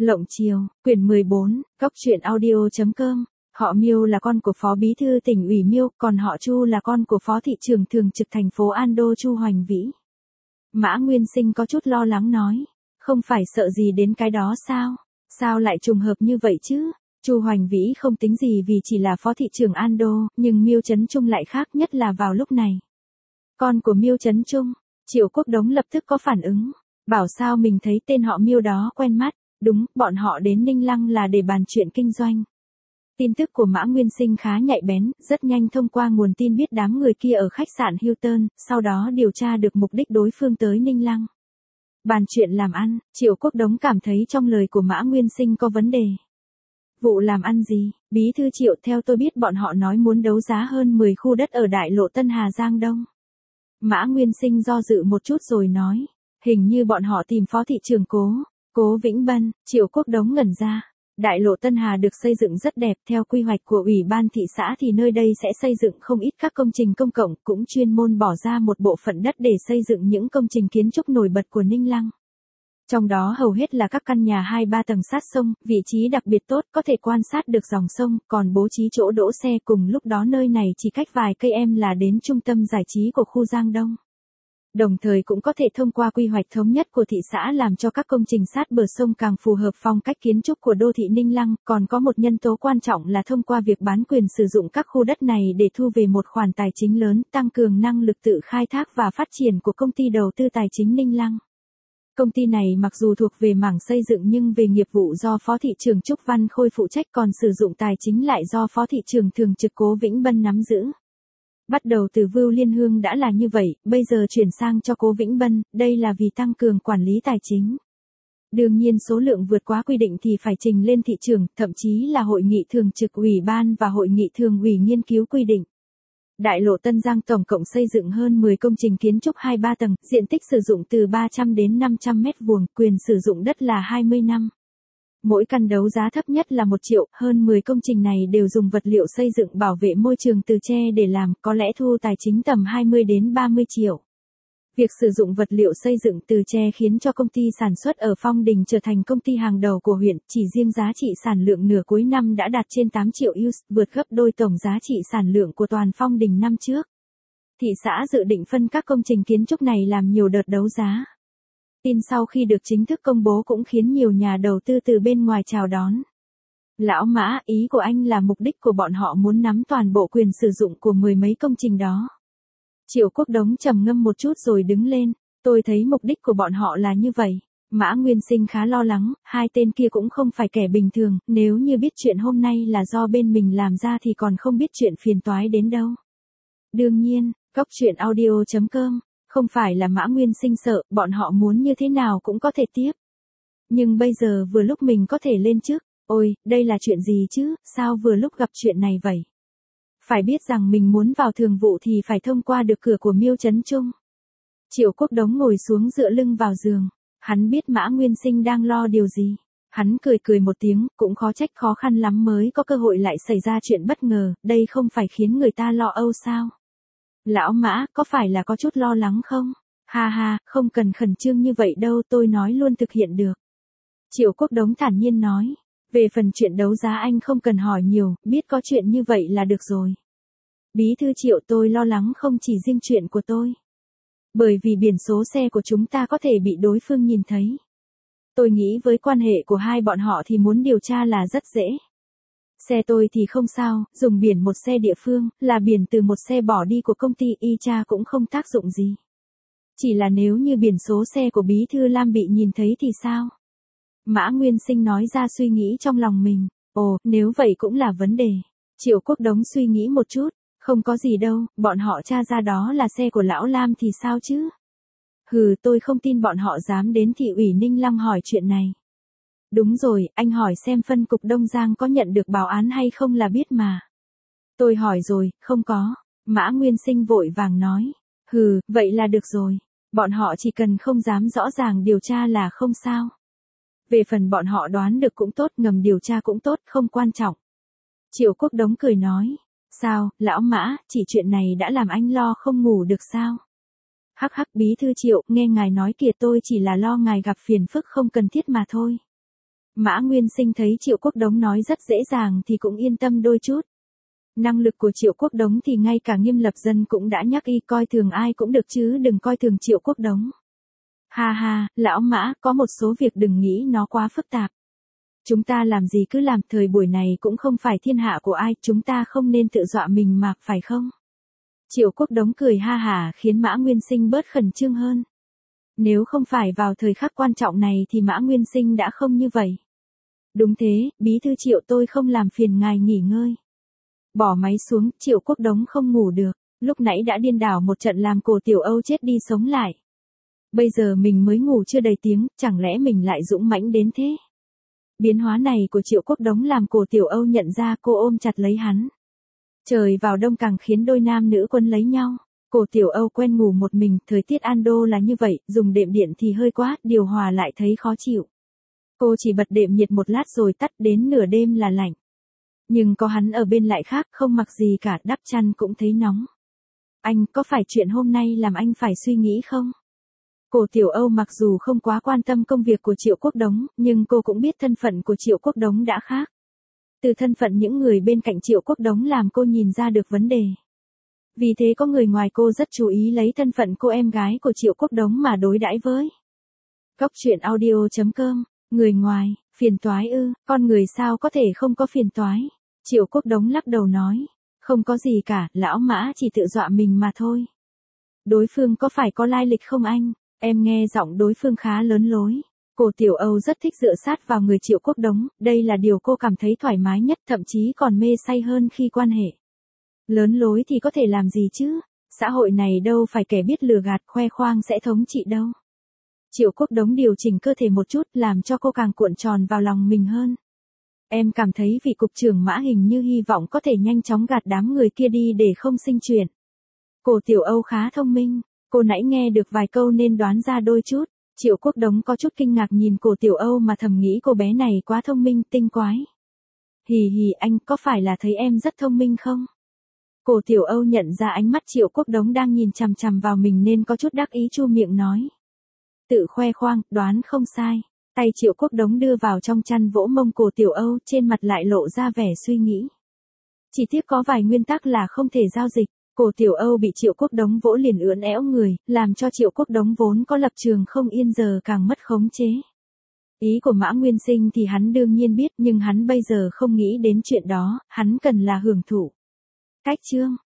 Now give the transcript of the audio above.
Lộng Chiều, quyển 14, Góc truyện audio.com. Họ Miêu là con của Phó Bí thư tỉnh ủy Miêu, còn họ Chu là con của Phó thị trưởng thường trực thành phố An Đô Chu Hoành Vĩ. Mã Nguyên Sinh có chút lo lắng nói, không phải sợ gì đến cái đó sao? Sao lại trùng hợp như vậy chứ? Chu Hoành Vĩ không tính gì vì chỉ là Phó thị trưởng An Đô, nhưng Miêu Trấn Trung lại khác, nhất là vào lúc này. Con của Miêu Trấn Trung, Triệu Quốc Đống lập tức có phản ứng, bảo sao mình thấy tên họ Miêu đó quen mắt. Đúng, bọn họ đến Ninh Lăng là để bàn chuyện kinh doanh. Tin tức của Mã Nguyên Sinh khá nhạy bén, rất nhanh thông qua nguồn tin biết đám người kia ở khách sạn Hilton, sau đó điều tra được mục đích đối phương tới Ninh Lăng. Bàn chuyện làm ăn, Triệu Quốc Đống cảm thấy trong lời của Mã Nguyên Sinh có vấn đề. Vụ làm ăn gì? Bí thư Triệu, theo tôi biết bọn họ nói muốn đấu giá hơn 10 khu đất ở đại lộ Tân Hà Giang Đông. Mã Nguyên Sinh do dự một chút rồi nói, hình như bọn họ tìm Phó thị trưởng Cố Vĩnh Bân. Triệu Quốc Đống ngẩn ra. Đại lộ Tân Hà được xây dựng rất đẹp, theo quy hoạch của Ủy ban thị xã thì nơi đây sẽ xây dựng không ít các công trình công cộng, cũng chuyên môn bỏ ra một bộ phận đất để xây dựng những công trình kiến trúc nổi bật của Ninh Lăng. Trong đó hầu hết là các căn nhà 2-3 tầng sát sông, vị trí đặc biệt tốt, có thể quan sát được dòng sông, còn bố trí chỗ đỗ xe, cùng lúc đó nơi này chỉ cách vài cây em là đến trung tâm giải trí của khu Giang Đông. Đồng thời cũng có thể thông qua quy hoạch thống nhất của thị xã làm cho các công trình sát bờ sông càng phù hợp phong cách kiến trúc của đô thị Ninh Lăng, còn có một nhân tố quan trọng là thông qua việc bán quyền sử dụng các khu đất này để thu về một khoản tài chính lớn, tăng cường năng lực tự khai thác và phát triển của công ty đầu tư tài chính Ninh Lăng. Công ty này mặc dù thuộc về mảng xây dựng nhưng về nghiệp vụ do Phó thị trưởng Trúc Văn Khôi phụ trách, còn sử dụng tài chính lại do Phó thị trưởng thường trực Cố Vĩnh Bân nắm giữ. Bắt đầu từ Vưu Liên Hương đã là như vậy, bây giờ chuyển sang cho Cố Vĩnh Bân, đây là vì tăng cường quản lý tài chính. Đương nhiên số lượng vượt quá quy định thì phải trình lên thị trưởng, thậm chí là hội nghị thường trực ủy ban và hội nghị thường ủy nghiên cứu quy định. Đại lộ Tân Giang tổng cộng xây dựng hơn 10 công trình kiến trúc 2-3 tầng, diện tích sử dụng từ 300 đến 500 mét vuông, quyền sử dụng đất là 20 năm. Mỗi căn đấu giá thấp nhất là 1 triệu, hơn 10 công trình này đều dùng vật liệu xây dựng bảo vệ môi trường từ tre để làm, có lẽ thu tài chính tầm 20 đến 30 triệu. Việc sử dụng vật liệu xây dựng từ tre khiến cho công ty sản xuất ở Phong Đình trở thành công ty hàng đầu của huyện, chỉ riêng giá trị sản lượng nửa cuối năm đã đạt trên 8 triệu USD, vượt gấp đôi tổng giá trị sản lượng của toàn Phong Đình năm trước. Thị xã dự định phân các công trình kiến trúc này làm nhiều đợt đấu giá. Tin sau khi được chính thức công bố cũng khiến nhiều nhà đầu tư từ bên ngoài chào đón. Lão Mã, ý của anh là mục đích của bọn họ muốn nắm toàn bộ quyền sử dụng của 10 mấy công trình đó. Triệu Quốc Đống trầm ngâm một chút rồi đứng lên, tôi thấy mục đích của bọn họ là như vậy. Mã Nguyên Sinh khá lo lắng, hai tên kia cũng không phải kẻ bình thường, nếu như biết chuyện hôm nay là do bên mình làm ra thì còn không biết chuyện phiền toái đến đâu. Đương nhiên, Góc truyện audio.com. Không phải là Mã Nguyên Sinh sợ, bọn họ muốn như thế nào cũng có thể tiếp. Nhưng bây giờ vừa lúc mình có thể lên trước, ôi, đây là chuyện gì chứ, sao vừa lúc gặp chuyện này vậy? Phải biết rằng mình muốn vào thường vụ thì phải thông qua được cửa của Miêu Trấn Trung. Triệu Quốc Đống ngồi xuống dựa lưng vào giường, hắn biết Mã Nguyên Sinh đang lo điều gì. Hắn cười một tiếng, cũng khó trách khó khăn lắm mới có cơ hội lại xảy ra chuyện bất ngờ, đây không phải khiến người ta lo âu sao? Lão Mã, có phải là có chút lo lắng không? Ha ha, không cần khẩn trương như vậy đâu, tôi nói luôn thực hiện được. Triệu Quốc Đống thản nhiên nói, về phần chuyện đấu giá anh không cần hỏi nhiều, biết có chuyện như vậy là được rồi. Bí thư Triệu, tôi lo lắng không chỉ riêng chuyện của tôi. Bởi vì biển số xe của chúng ta có thể bị đối phương nhìn thấy. Tôi nghĩ với quan hệ của hai bọn họ thì muốn điều tra là rất dễ. Xe tôi thì không sao, dùng biển một xe địa phương, là biển từ một xe bỏ đi của công ty y cha cũng không tác dụng gì. Chỉ là nếu như biển số xe của Bí thư Lam bị nhìn thấy thì sao? Mã Nguyên Sinh nói ra suy nghĩ trong lòng mình, ồ, nếu vậy cũng là vấn đề. Triệu Quốc Đống suy nghĩ một chút, không có gì đâu, bọn họ tra ra đó là xe của lão Lam thì sao chứ? Hừ, tôi không tin bọn họ dám đến thị ủy Ninh Lăng hỏi chuyện này. Đúng rồi, anh hỏi xem phân cục Đông Giang có nhận được báo án hay không là biết mà. Tôi hỏi rồi, không có. Mã Nguyên Sinh vội vàng nói. Hừ, vậy là được rồi. Bọn họ chỉ cần không dám rõ ràng điều tra là không sao. Về phần bọn họ đoán được cũng tốt, ngầm điều tra cũng tốt, không quan trọng. Triệu Quốc Đống cười nói. Sao, lão Mã, chỉ chuyện này đã làm anh lo không ngủ được sao? Hắc hắc, Bí thư Triệu, nghe ngài nói kìa, tôi chỉ là lo ngài gặp phiền phức không cần thiết mà thôi. Mã Nguyên Sinh thấy Triệu Quốc Đống nói rất dễ dàng thì cũng yên tâm đôi chút. Năng lực của Triệu Quốc Đống thì ngay cả Nghiêm Lập Dân cũng đã nhắc y coi thường ai cũng được chứ đừng coi thường Triệu Quốc Đống. Ha ha, lão Mã, có một số việc đừng nghĩ nó quá phức tạp. Chúng ta làm gì cứ làm, thời buổi này cũng không phải thiên hạ của ai, chúng ta không nên tự dọa mình mà, phải không? Triệu Quốc Đống cười ha hả khiến Mã Nguyên Sinh bớt khẩn trương hơn. Nếu không phải vào thời khắc quan trọng này thì Mã Nguyên Sinh đã không như vậy. Đúng thế, bí thư Triệu, tôi không làm phiền ngài nghỉ ngơi. Bỏ máy xuống, Triệu Quốc Đống không ngủ được, lúc nãy đã điên đảo một trận làm Cổ Tiểu Âu chết đi sống lại. Bây giờ mình mới ngủ chưa đầy tiếng, chẳng lẽ mình lại dũng mãnh đến thế? Biến hóa này của Triệu Quốc Đống làm Cổ Tiểu Âu nhận ra, cô ôm chặt lấy hắn. Trời vào đông càng khiến đôi nam nữ quân lấy nhau. Cổ Tiểu Âu quen ngủ một mình, thời tiết Ando là như vậy, dùng đệm điện thì hơi quá, điều hòa lại thấy khó chịu. Cô chỉ bật đệm nhiệt một lát rồi tắt, đến nửa đêm là lạnh. Nhưng có hắn ở bên lại khác, không mặc gì cả, đắp chăn cũng thấy nóng. Anh, có phải chuyện hôm nay làm anh phải suy nghĩ không? Cổ Tiểu Âu mặc dù không quá quan tâm công việc của Triệu Quốc Đống, nhưng cô cũng biết thân phận của Triệu Quốc Đống đã khác. Từ thân phận những người bên cạnh Triệu Quốc Đống làm cô nhìn ra được vấn đề. Vì thế có người ngoài cô rất chú ý lấy thân phận cô em gái của Triệu Quốc Đống mà đối đãi với. Cóc truyện audio.com, người ngoài, phiền toái ư, con người sao có thể không có phiền toái. Triệu Quốc Đống lắc đầu nói, không có gì cả, lão Mã chỉ tự dọa mình mà thôi. Đối phương có phải có lai lịch không anh? Em nghe giọng đối phương khá lớn lối. Cổ Tiểu Âu rất thích dựa sát vào người Triệu Quốc Đống, đây là điều cô cảm thấy thoải mái nhất, thậm chí còn mê say hơn khi quan hệ. Lớn lối thì có thể làm gì chứ? Xã hội này đâu phải kẻ biết lừa gạt khoe khoang sẽ thống trị đâu. Triệu Quốc Đống điều chỉnh cơ thể một chút làm cho cô càng cuộn tròn vào lòng mình hơn. Em cảm thấy vị cục trưởng Mã hình như hy vọng có thể nhanh chóng gạt đám người kia đi để không sinh chuyện. Cổ Tiểu Âu khá thông minh, cô nãy nghe được vài câu nên đoán ra đôi chút. Triệu Quốc Đống có chút kinh ngạc nhìn Cổ Tiểu Âu mà thầm nghĩ cô bé này quá thông minh, tinh quái. Hì hì, anh có phải là thấy em rất thông minh không? Cổ Tiểu Âu nhận ra ánh mắt Triệu Quốc Đống đang nhìn chằm chằm vào mình nên có chút đắc ý chu miệng nói. Tự khoe khoang, đoán không sai. Tay Triệu Quốc Đống đưa vào trong chăn vỗ mông Cổ Tiểu Âu, trên mặt lại lộ ra vẻ suy nghĩ. Chỉ tiếc có vài nguyên tắc là không thể giao dịch. Cổ Tiểu Âu bị Triệu Quốc Đống vỗ liền ưỡn éo người, làm cho Triệu Quốc Đống vốn có lập trường không yên giờ càng mất khống chế. Ý của Mã Nguyên Sinh thì hắn đương nhiên biết, nhưng hắn bây giờ không nghĩ đến chuyện đó, hắn cần là hưởng thụ. Cách chương